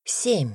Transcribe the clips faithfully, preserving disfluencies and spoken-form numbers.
Семь.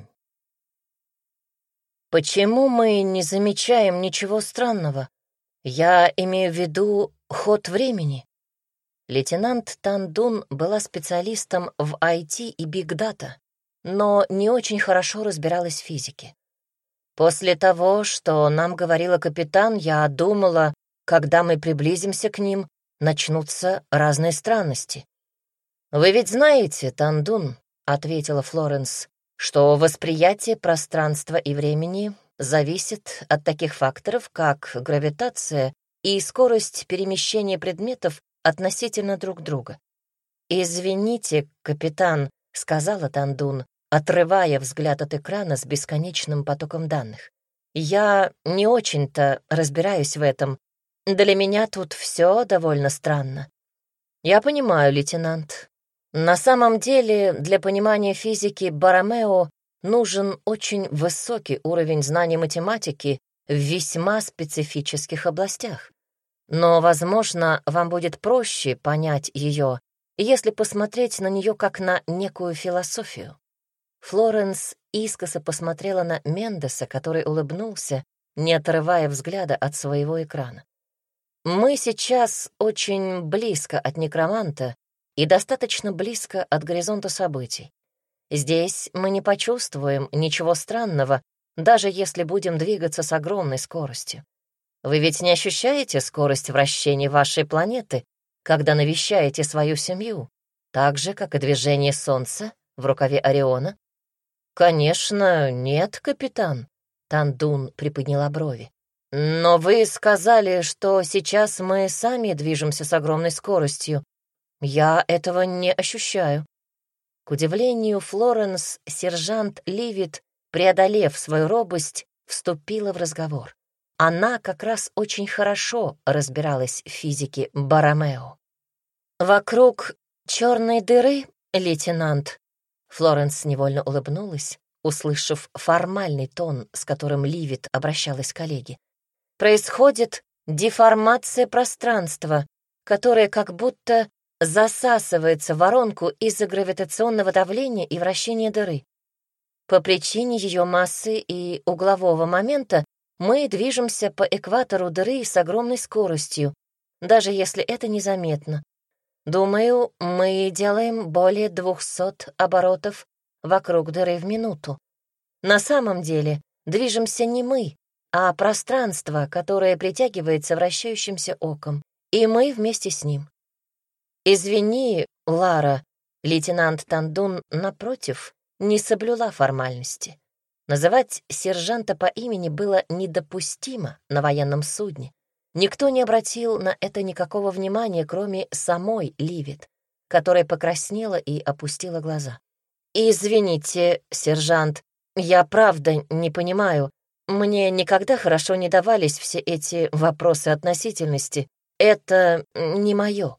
Почему мы не замечаем ничего странного? Я имею в виду ход времени. Лейтенант Тандун была специалистом в ай ти и биг-дата, но не очень хорошо разбиралась в физике. После того, что нам говорила капитан, я думала, когда мы приблизимся к ним, начнутся разные странности. «Вы ведь знаете, Тандун», — ответила Флоренс, что восприятие пространства и времени зависит от таких факторов, как гравитация и скорость перемещения предметов относительно друг друга. «Извините, капитан», — сказала Тандун, отрывая взгляд от экрана с бесконечным потоком данных. «Я не очень-то разбираюсь в этом. Для меня тут все довольно странно». «Я понимаю, лейтенант. На самом деле, для понимания физики Боромео нужен очень высокий уровень знаний математики в весьма специфических областях. Но, возможно, вам будет проще понять ее, если посмотреть на нее как на некую философию». Флоренс искоса посмотрела на Мендеса, который улыбнулся, не отрывая взгляда от своего экрана. «Мы сейчас очень близко от некроманта и достаточно близко от горизонта событий. Здесь мы не почувствуем ничего странного, даже если будем двигаться с огромной скоростью. Вы ведь не ощущаете скорость вращения вашей планеты, когда навещаете свою семью, так же, как и движение Солнца в рукаве Ориона?» «Конечно, нет, капитан», — Тандун приподняла брови. «Но вы сказали, что сейчас мы сами движемся с огромной скоростью. Я этого не ощущаю». К удивлению Флоренс, сержант Ливит, преодолев свою робость, вступила в разговор. Она как раз очень хорошо разбиралась в физике Боромео. «Вокруг черной дыры, лейтенант», — Флоренс невольно улыбнулась, услышав формальный тон, с которым Ливит обращалась к коллеге, «происходит деформация пространства, которое как будто засасывается в воронку из-за гравитационного давления и вращения дыры. По причине ее массы и углового момента мы движемся по экватору дыры с огромной скоростью, даже если это незаметно. Думаю, мы делаем более двухсот оборотов вокруг дыры в минуту. На самом деле движемся не мы, а пространство, которое притягивается вращающимся оком, и мы вместе с ним. «Извини, Лара», лейтенант Тандун, напротив, не соблюла формальности. Называть сержанта по имени было недопустимо на военном судне. Никто не обратил на это никакого внимания, кроме самой Ливит, которая покраснела и опустила глаза. «Извините, сержант, я правда не понимаю. Мне никогда хорошо не давались все эти вопросы относительности. Это не мое».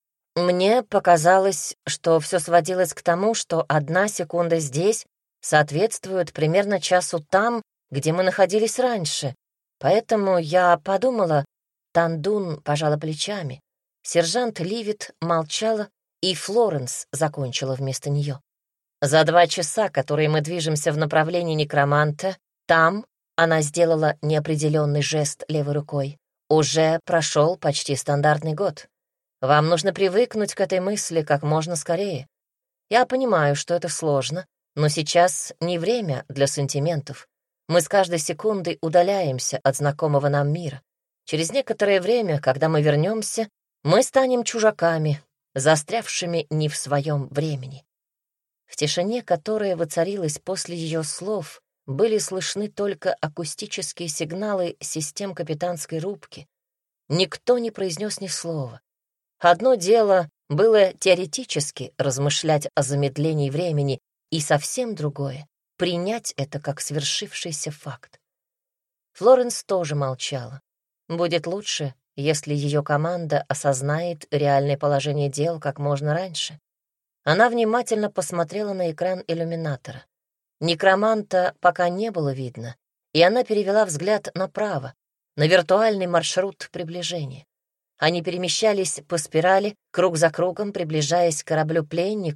Мне показалось, что все сводилось к тому, что одна секунда здесь соответствует примерно часу там, где мы находились раньше. Поэтому я подумала, Тандун пожала плечами. Сержант Ливит молчала, и Флоренс закончила вместо нее. За два часа, которые мы движемся в направлении некроманта, там, она сделала неопределенный жест левой рукой, уже прошел почти стандартный год. Вам нужно привыкнуть к этой мысли как можно скорее. Я понимаю, что это сложно, но сейчас не время для сантиментов. Мы с каждой секундой удаляемся от знакомого нам мира. Через некоторое время, когда мы вернемся, мы станем чужаками, застрявшими не в своем времени. В тишине, которая воцарилась после ее слов, были слышны только акустические сигналы систем капитанской рубки. Никто не произнес ни слова. Одно дело было теоретически размышлять о замедлении времени, и совсем другое — принять это как свершившийся факт. Флоренс тоже молчала. Будет лучше, если ее команда осознает реальное положение дел как можно раньше. Она внимательно посмотрела на экран иллюминатора. Некроманта пока не было видно, и она перевела взгляд направо, на виртуальный маршрут приближения. Они перемещались по спирали, круг за кругом, приближаясь к кораблю-пленнику,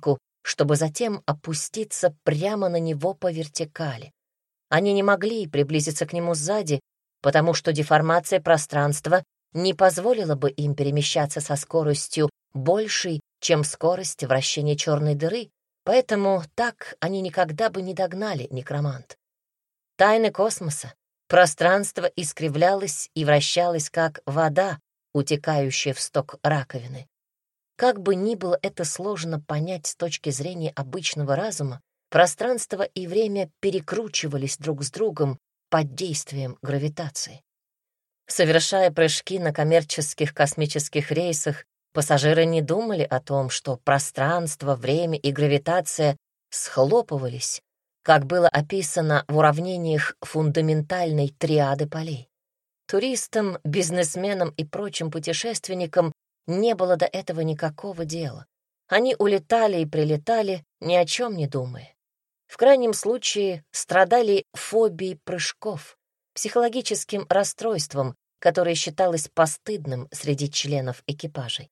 чтобы затем опуститься прямо на него по вертикали. Они не могли приблизиться к нему сзади, потому что деформация пространства не позволила бы им перемещаться со скоростью большей, чем скорость вращения черной дыры, поэтому так они никогда бы не догнали некромант. Тайны космоса. Пространство искривлялось и вращалось, как вода, утекающая в сток раковины. Как бы ни было это сложно понять с точки зрения обычного разума, пространство и время перекручивались друг с другом под действием гравитации. Совершая прыжки на коммерческих космических рейсах, пассажиры не думали о том, что пространство, время и гравитация схлопывались, как было описано в уравнениях фундаментальной триады полей. Туристам, бизнесменам и прочим путешественникам не было до этого никакого дела. Они улетали и прилетали, ни о чем не думая. В крайнем случае страдали фобией прыжков, психологическим расстройством, которое считалось постыдным среди членов экипажей.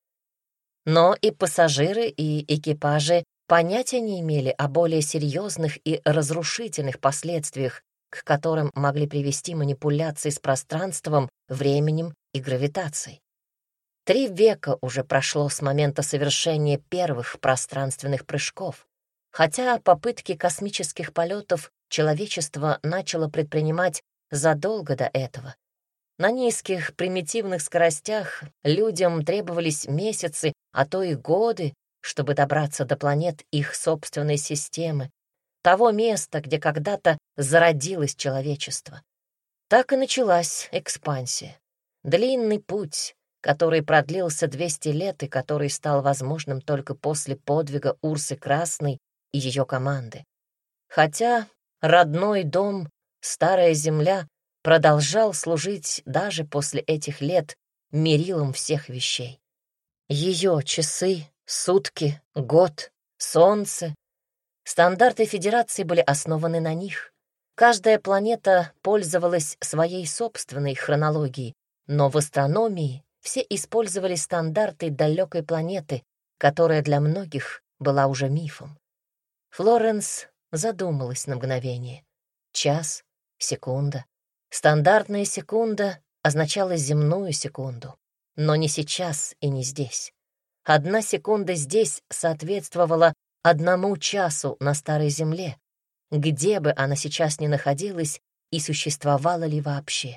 Но и пассажиры, и экипажи понятия не имели о более серьезных и разрушительных последствиях, к которым могли привести манипуляции с пространством, временем и гравитацией. Три века уже прошло с момента совершения первых пространственных прыжков, хотя попытки космических полетов человечество начало предпринимать задолго до этого. На низких примитивных скоростях людям требовались месяцы, а то и годы, чтобы добраться до планет их собственной системы, того места, где когда-то зародилось человечество. Так и началась экспансия. Длинный путь, который продлился двести лет и который стал возможным только после подвига Урсы Красной и ее команды. Хотя родной дом, старая земля, продолжал служить даже после этих лет мерилом всех вещей. Ее часы, сутки, год, солнце. Стандарты Федерации были основаны на них. Каждая планета пользовалась своей собственной хронологией, но в астрономии все использовали стандарты далекой планеты, которая для многих была уже мифом. Флоренс задумалась на мгновение. Час, секунда. Стандартная секунда означала земную секунду, но не сейчас и не здесь. Одна секунда здесь соответствовала одному часу на Старой Земле, где бы она сейчас ни находилась и существовала ли вообще.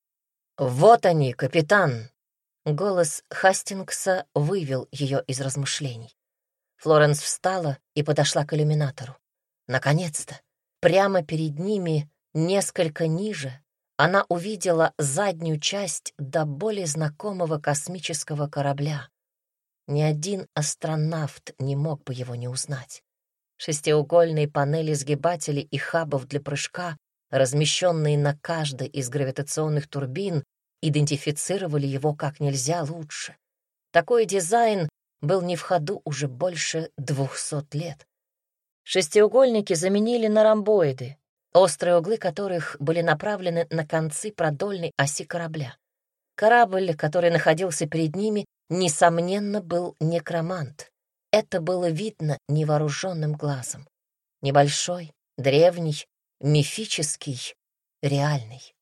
«Вот они, капитан!» Голос Хастингса вывел ее из размышлений. Флоренс встала и подошла к иллюминатору. Наконец-то, прямо перед ними, несколько ниже, она увидела заднюю часть до более знакомого космического корабля. Ни один астронавт не мог бы его не узнать. Шестиугольные панели сгибателей и хабов для прыжка, размещенные на каждой из гравитационных турбин, идентифицировали его как нельзя лучше. Такой дизайн был не в ходу уже больше двухсот лет. Шестиугольники заменили на ромбоиды, острые углы которых были направлены на концы продольной оси корабля. Корабль, который находился перед ними, несомненно, был некромант. Это было видно невооруженным глазом. Небольшой, древний, мифический, реальный.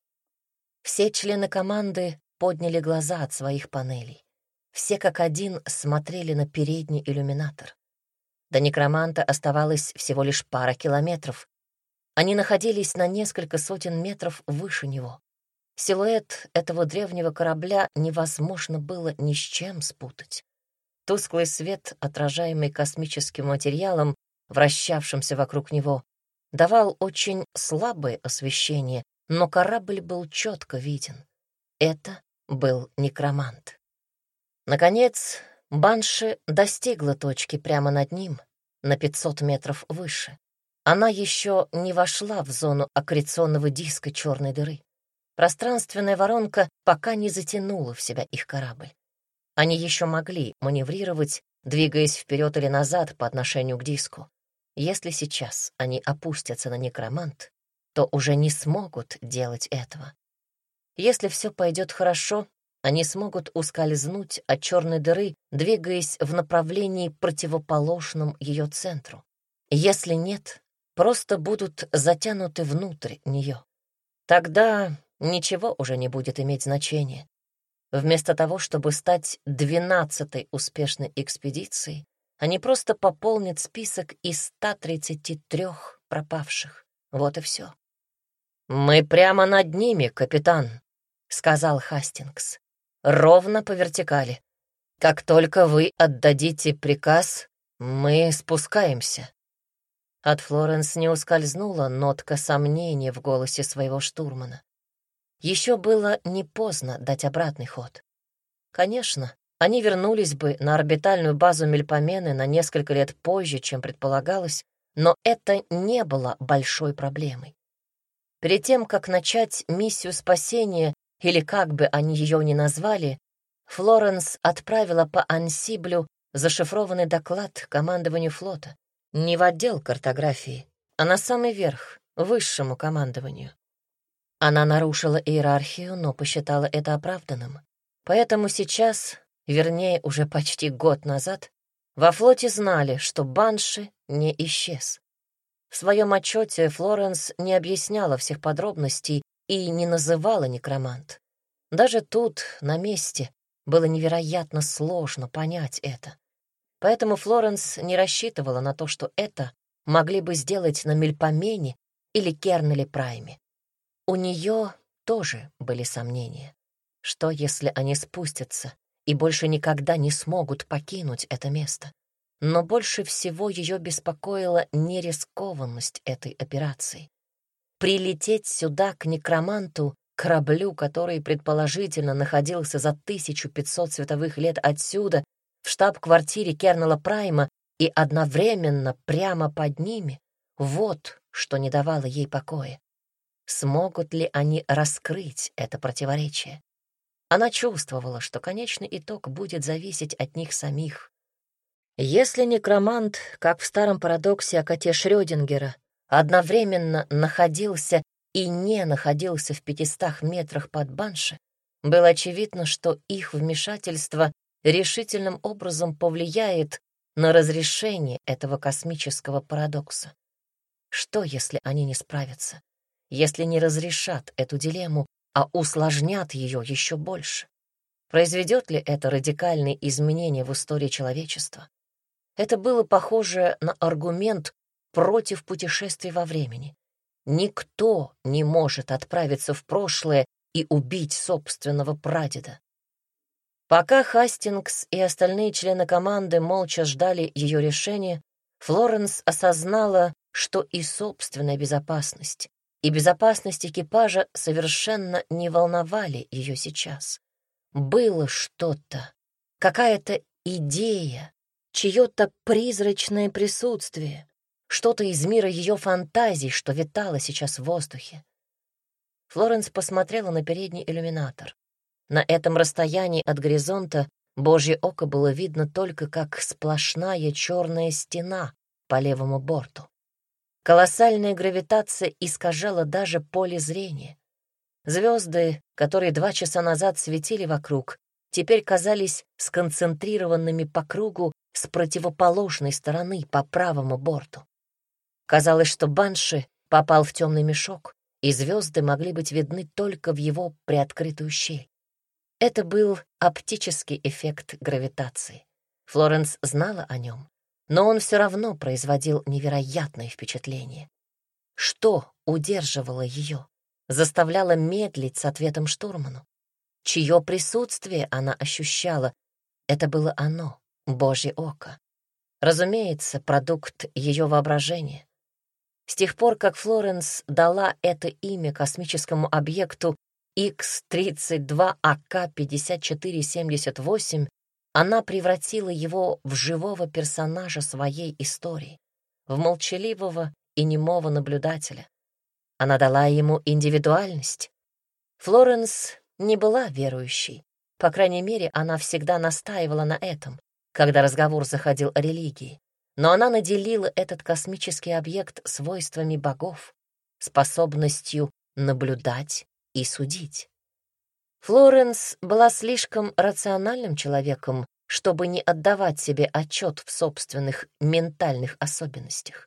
Все члены команды подняли глаза от своих панелей. Все как один смотрели на передний иллюминатор. До некроманта оставалось всего лишь пара километров. Они находились на несколько сотен метров выше него. Силуэт этого древнего корабля невозможно было ни с чем спутать. Тусклый свет, отражаемый космическим материалом, вращавшимся вокруг него, давал очень слабое освещение, но корабль был четко виден. Это был некромант. Наконец, Банши достигла точки прямо над ним, на пятьсот метров выше. Она еще не вошла в зону аккреционного диска черной дыры. Пространственная воронка пока не затянула в себя их корабль. Они еще могли маневрировать, двигаясь вперед или назад по отношению к диску. Если сейчас они опустятся на некромант, то уже не смогут делать этого. Если все пойдет хорошо, они смогут ускользнуть от черной дыры, двигаясь в направлении, противоположном ее центру. Если нет, просто будут затянуты внутрь нее. Тогда ничего уже не будет иметь значения. Вместо того, чтобы стать двенадцатой успешной экспедицией, они просто пополнят список из ста тридцати трёх пропавших. Вот и все. «Мы прямо над ними, капитан», — сказал Хастингс. «Ровно по вертикали. Как только вы отдадите приказ, мы спускаемся». От Флоренс не ускользнула нотка сомнения в голосе своего штурмана. Еще было не поздно дать обратный ход. Конечно, они вернулись бы на орбитальную базу Мельпомены на несколько лет позже, чем предполагалось, но это не было большой проблемой. Перед тем, как начать миссию спасения, или как бы они ее ни назвали, Флоренс отправила по ансиблю зашифрованный доклад командованию флота. Не в отдел картографии, а на самый верх, высшему командованию. Она нарушила иерархию, но посчитала это оправданным. Поэтому сейчас, вернее, уже почти год назад, во флоте знали, что Банши не исчез. В своем отчете Флоренс не объясняла всех подробностей и не называла некромант. Даже тут, на месте, было невероятно сложно понять это. Поэтому Флоренс не рассчитывала на то, что это могли бы сделать на Мельпомене или Кернеле Прайме. У нее тоже были сомнения. Что, если они спустятся и больше никогда не смогут покинуть это место? Но больше всего ее беспокоила нерискованность этой операции. Прилететь сюда к некроманту, кораблю, который предположительно находился за тысячу пятьсот световых лет отсюда, в штаб-квартире Кернела Прайма и одновременно прямо под ними, вот что не давало ей покоя. Смогут ли они раскрыть это противоречие? Она чувствовала, что конечный итог будет зависеть от них самих. Если некромант, как в старом парадоксе о коте Шрёдингера, одновременно находился и не находился в пятистах метрах под Банши, было очевидно, что их вмешательство решительным образом повлияет на разрешение этого космического парадокса. Что, если они не справятся? Если не разрешат эту дилемму, а усложнят ее еще больше? Произведет ли это радикальные изменения в истории человечества? Это было похоже на аргумент против путешествий во времени. Никто не может отправиться в прошлое и убить собственного прадеда. Пока Хастингс и остальные члены команды молча ждали ее решения, Флоренс осознала, что и собственная безопасность, и безопасность экипажа совершенно не волновали ее сейчас. Было что-то, какая-то идея, чье-то призрачное присутствие, что-то из мира ее фантазий, что витало сейчас в воздухе. Флоренс посмотрела на передний иллюминатор. На этом расстоянии от горизонта Божье око было видно только как сплошная черная стена по левому борту. Колоссальная гравитация искажала даже поле зрения. Звезды, которые два часа назад светили вокруг, теперь казались сконцентрированными по кругу с противоположной стороны по правому борту. Казалось, что Банши попал в темный мешок, и звезды могли быть видны только в его приоткрытую щель. Это был оптический эффект гравитации. Флоренс знала о нем, но он все равно производил невероятное впечатление. Что удерживало ее, заставляло медлить с ответом штурману? Чье присутствие она ощущала? Это было оно, Божье око. Разумеется, продукт ее воображения. С тех пор, как Флоренс дала это имя космическому объекту икс тридцать два а ка пятьдесят четыре семьдесят восемь, она превратила его в живого персонажа своей истории, в молчаливого и немого наблюдателя. Она дала ему индивидуальность. Флоренс не была верующей. По крайней мере, она всегда настаивала на этом, когда разговор заходил о религии. Но она наделила этот космический объект свойствами богов, способностью наблюдать и судить. Флоренс была слишком рациональным человеком, чтобы не отдавать себе отчет в собственных ментальных особенностях.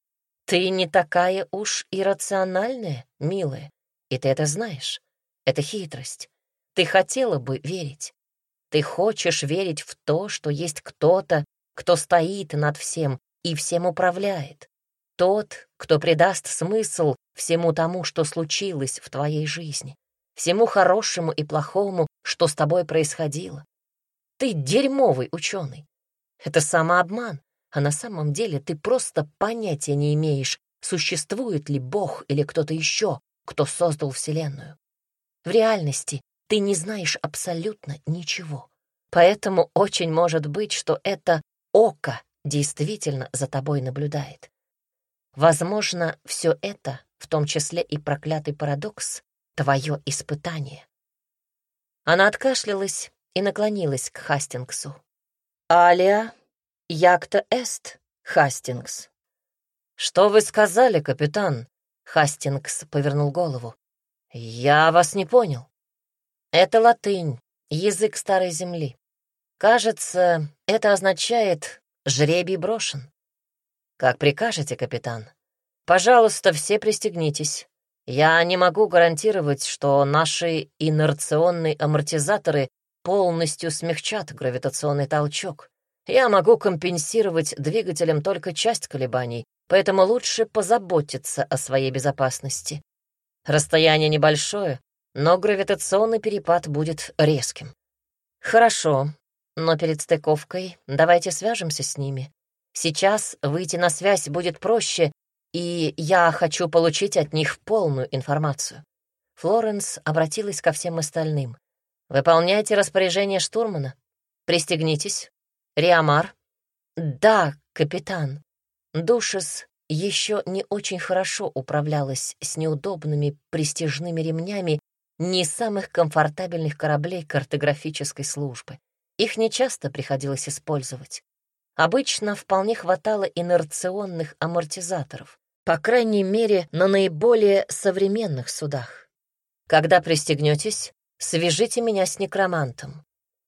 Ты не такая уж иррациональная, милая, и ты это знаешь. Это хитрость. Ты хотела бы верить. Ты хочешь верить в то, что есть кто-то, кто стоит над всем и всем управляет. Тот, кто придаст смысл всему тому, что случилось в твоей жизни, всему хорошему и плохому, что с тобой происходило. Ты дерьмовый ученый. Это самообман, а на самом деле ты просто понятия не имеешь, существует ли Бог или кто-то еще, кто создал Вселенную. В реальности ты не знаешь абсолютно ничего. Поэтому очень может быть, что это око действительно за тобой наблюдает. Возможно, все это, в том числе и проклятый парадокс, твое испытание. Она откашлялась и наклонилась к Хастингсу. «Алия, якта эст, Хастингс». «Что вы сказали, капитан?» Хастингс повернул голову. «Я вас не понял». «Это латынь, язык Старой Земли. Кажется, это означает «жребий брошен». «Как прикажете, капитан. Пожалуйста, все пристегнитесь. Я не могу гарантировать, что наши инерционные амортизаторы полностью смягчат гравитационный толчок. Я могу компенсировать двигателем только часть колебаний, поэтому лучше позаботиться о своей безопасности. Расстояние небольшое, но гравитационный перепад будет резким». «Хорошо, но перед стыковкой давайте свяжемся с ними. Сейчас выйти на связь будет проще, и я хочу получить от них полную информацию». Флоренс обратилась ко всем остальным. «Выполняйте распоряжение штурмана. Пристегнитесь. Риамар». «Да, капитан». Душес еще не очень хорошо управлялась с неудобными пристяжными ремнями не самых комфортабельных кораблей картографической службы. Их нечасто приходилось использовать. Обычно вполне хватало инерционных амортизаторов, по крайней мере, на наиболее современных судах. «Когда пристегнетесь, свяжите меня с некромантом».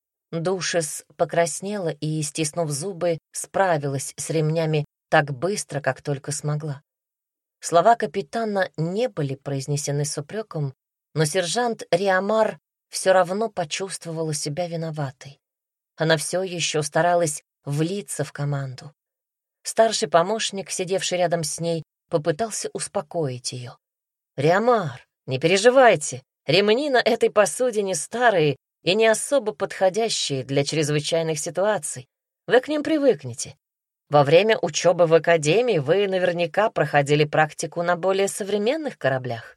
Душес покраснела и, стиснув зубы, справилась с ремнями так быстро, как только смогла. Слова капитана не были произнесены с упреком, но сержант Риамар все равно почувствовала себя виноватой. Она все еще старалась влиться в команду. Старший помощник, сидевший рядом с ней, попытался успокоить ее. «Риамар, не переживайте, ремни на этой посудине старые и не особо подходящие для чрезвычайных ситуаций. Вы к ним привыкнете. Во время учебы в академии вы наверняка проходили практику на более современных кораблях».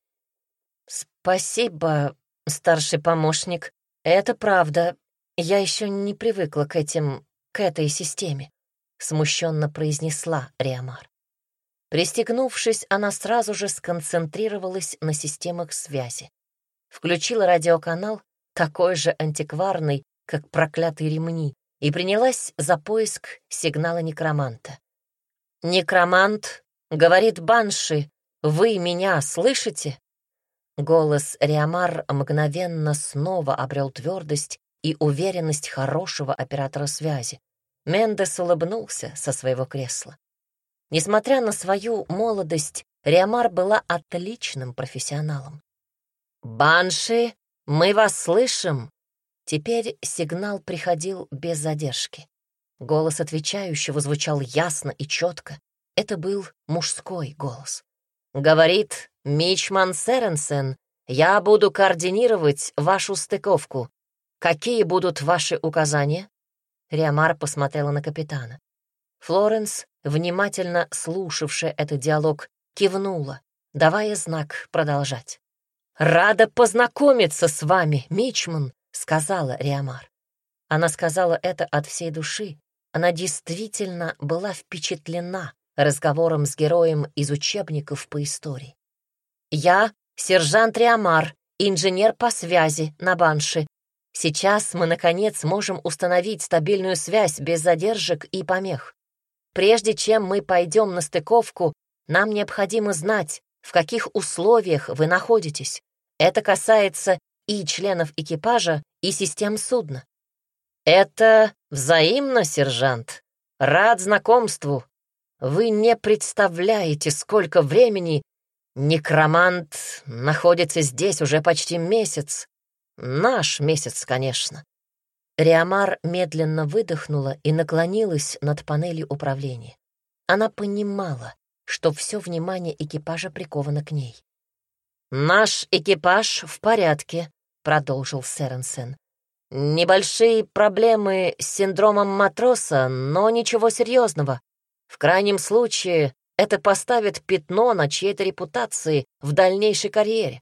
«Спасибо, старший помощник. Это правда. Я еще не привыкла к этим, к этой системе», — смущенно произнесла Риамар. Пристегнувшись, она сразу же сконцентрировалась на системах связи. Включила радиоканал, такой же антикварный, как проклятые ремни, и принялась за поиск сигнала некроманта. «Некромант, — говорит Банши, — вы меня слышите?» Голос Риамар мгновенно снова обрел твердость и уверенность хорошего оператора связи. Мендес улыбнулся со своего кресла. Несмотря на свою молодость, Риамар была отличным профессионалом. «Банши, мы вас слышим!» Теперь сигнал приходил без задержки. Голос отвечающего звучал ясно и четко. Это был мужской голос. «Говорит Мичман Серенсен, я буду координировать вашу стыковку. Какие будут ваши указания?» Риамар посмотрела на капитана. Флоренс, внимательно слушавшая этот диалог, кивнула, давая знак продолжать. «Рада познакомиться с вами, Мичман», — сказала Риамар. Она сказала это от всей души. Она действительно была впечатлена разговором с героем из учебников по истории. «Я сержант Риамар, инженер по связи на Банши. Сейчас мы, наконец, можем установить стабильную связь без задержек и помех. Прежде чем мы пойдем на стыковку, нам необходимо знать, в каких условиях вы находитесь. Это касается и членов экипажа, и систем судна. Это взаимно, сержант. Рад знакомству. Вы не представляете, сколько времени некромант находится здесь уже почти месяц. Наш месяц, конечно. Риамар медленно выдохнула и наклонилась над панелью управления. Она понимала, что все внимание экипажа приковано к ней. «Наш экипаж в порядке», — продолжил Сэренсен. «Небольшие проблемы с синдромом матроса, но ничего серьезного. В крайнем случае это поставит пятно на чьей-то репутации в дальнейшей карьере».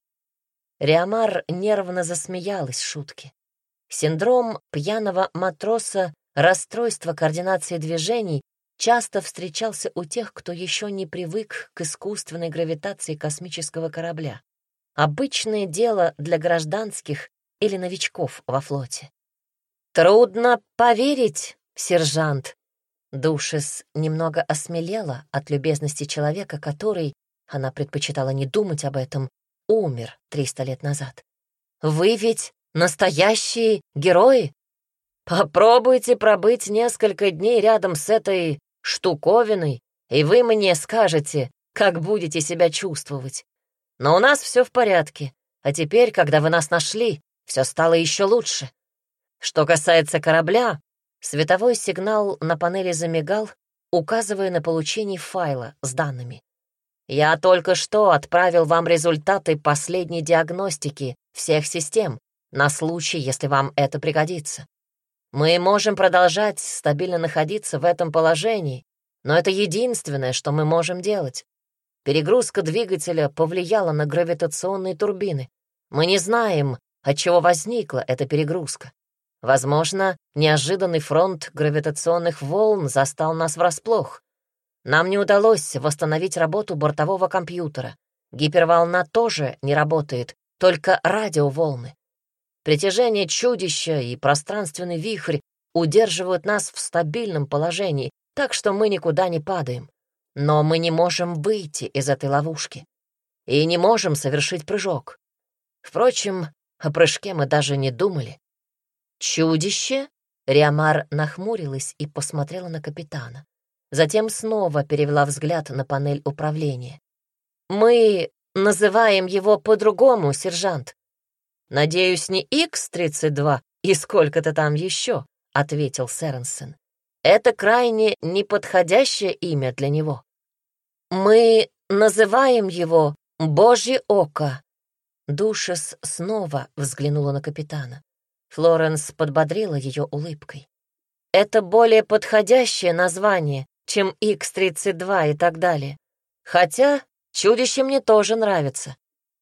Риамар нервно засмеялась шутке. Синдром пьяного матроса, расстройство координации движений часто встречался у тех, кто еще не привык к искусственной гравитации космического корабля. Обычное дело для гражданских или новичков во флоте. «Трудно поверить, сержант». Душес немного осмелела от любезности человека, который, она предпочитала не думать об этом, умер триста лет назад. «Вы ведь настоящие герои? Попробуйте пробыть несколько дней рядом с этой штуковиной, и вы мне скажете, как будете себя чувствовать. Но у нас все в порядке, а теперь, когда вы нас нашли, все стало еще лучше. Что касается корабля, световой сигнал на панели замигал, указывая на получение файла с данными. Я только что отправил вам результаты последней диагностики всех систем на случай, если вам это пригодится. Мы можем продолжать стабильно находиться в этом положении, но это единственное, что мы можем делать. Перегрузка двигателя повлияла на гравитационные турбины. Мы не знаем, от чего возникла эта перегрузка. Возможно, неожиданный фронт гравитационных волн застал нас врасплох. Нам не удалось восстановить работу бортового компьютера. Гиперволна тоже не работает, только радиоволны. Притяжение чудища и пространственный вихрь удерживают нас в стабильном положении, так что мы никуда не падаем. Но мы не можем выйти из этой ловушки и не можем совершить прыжок. Впрочем, о прыжке мы даже не думали. «Чудище?» — Риамар нахмурилась и посмотрела на капитана. Затем снова перевела взгляд на панель управления. «Мы называем его по-другому, сержант. Надеюсь, не икс тридцать два и сколько-то там еще», — ответил Сэренсен. «Это крайне неподходящее имя для него. Мы называем его Божье око». Душес снова взглянула на капитана. Флоренс подбодрила ее улыбкой. «Это более подходящее название, чем икс тридцать два и так далее. Хотя чудище мне тоже нравится».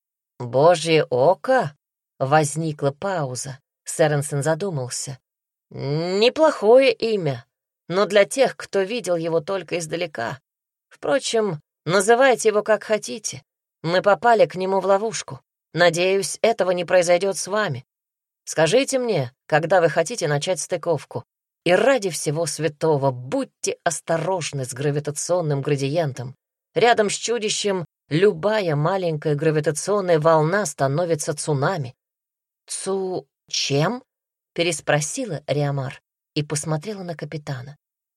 «Божье око?» — возникла пауза. Сэренсен задумался. «Неплохое имя, но для тех, кто видел его только издалека. Впрочем, называйте его как хотите. Мы попали к нему в ловушку. Надеюсь, этого не произойдет с вами. Скажите мне, когда вы хотите начать стыковку. И ради всего святого будьте осторожны с гравитационным градиентом. Рядом с чудищем любая маленькая гравитационная волна становится цунами». «Цу... чем?» — переспросила Риамар и посмотрела на капитана.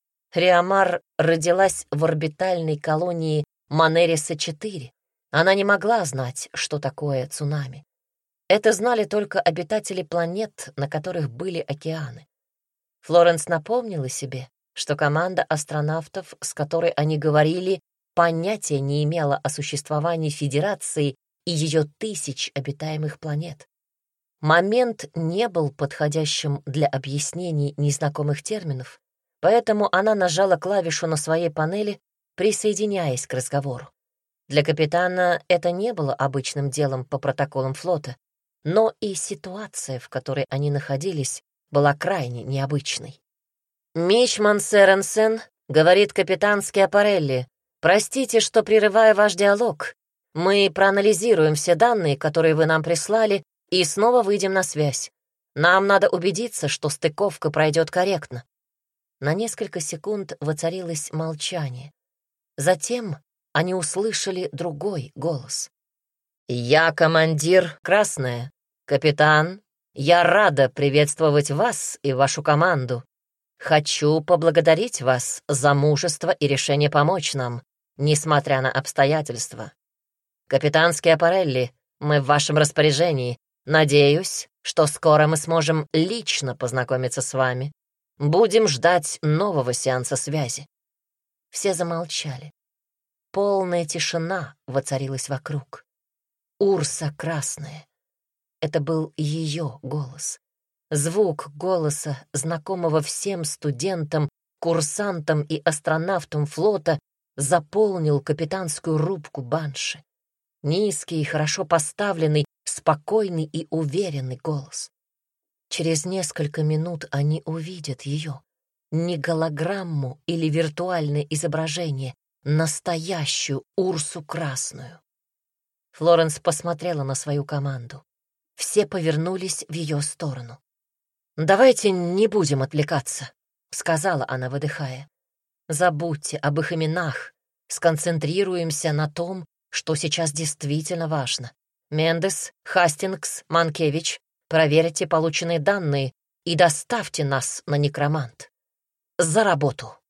Риамар родилась в орбитальной колонии Манериса-четыре. Она не могла знать, что такое цунами. Это знали только обитатели планет, на которых были океаны. Флоренс напомнила себе, что команда астронавтов, с которой они говорили, понятия не имела о существовании Федерации и ее тысяч обитаемых планет. Момент не был подходящим для объяснений незнакомых терминов, поэтому она нажала клавишу на своей панели, присоединяясь к разговору. Для капитана это не было обычным делом по протоколам флота, но и ситуация, в которой они находились, была крайне необычной. «Мичман Сэренсен», — говорит капитан Скиапарелли, — «простите, что прерываю ваш диалог. Мы проанализируем все данные, которые вы нам прислали, и снова выйдем на связь. Нам надо убедиться, что стыковка пройдет корректно». На несколько секунд воцарилось молчание. Затем они услышали другой голос. «Я командир Красная, «Капитан, я рада приветствовать вас и вашу команду. Хочу поблагодарить вас за мужество и решение помочь нам, несмотря на обстоятельства. Капитан Скиапарелли, мы в вашем распоряжении. Надеюсь, что скоро мы сможем лично познакомиться с вами. Будем ждать нового сеанса связи». Все замолчали. Полная тишина воцарилась вокруг. Урса Красная. Это был ее голос. Звук голоса, знакомого всем студентам, курсантам и астронавтам флота, заполнил капитанскую рубку Банши. Низкий, хорошо поставленный, спокойный и уверенный голос. Через несколько минут они увидят ее. Не голограмму или виртуальное изображение, настоящую Урсу Красную. Флоренс посмотрела на свою команду. Все повернулись в ее сторону. «Давайте не будем отвлекаться», — сказала она, выдыхая. «Забудьте об их именах, сконцентрируемся на том, что сейчас действительно важно. Мендес, Хастингс, Манкевич, проверьте полученные данные и доставьте нас на Некромант. За работу!»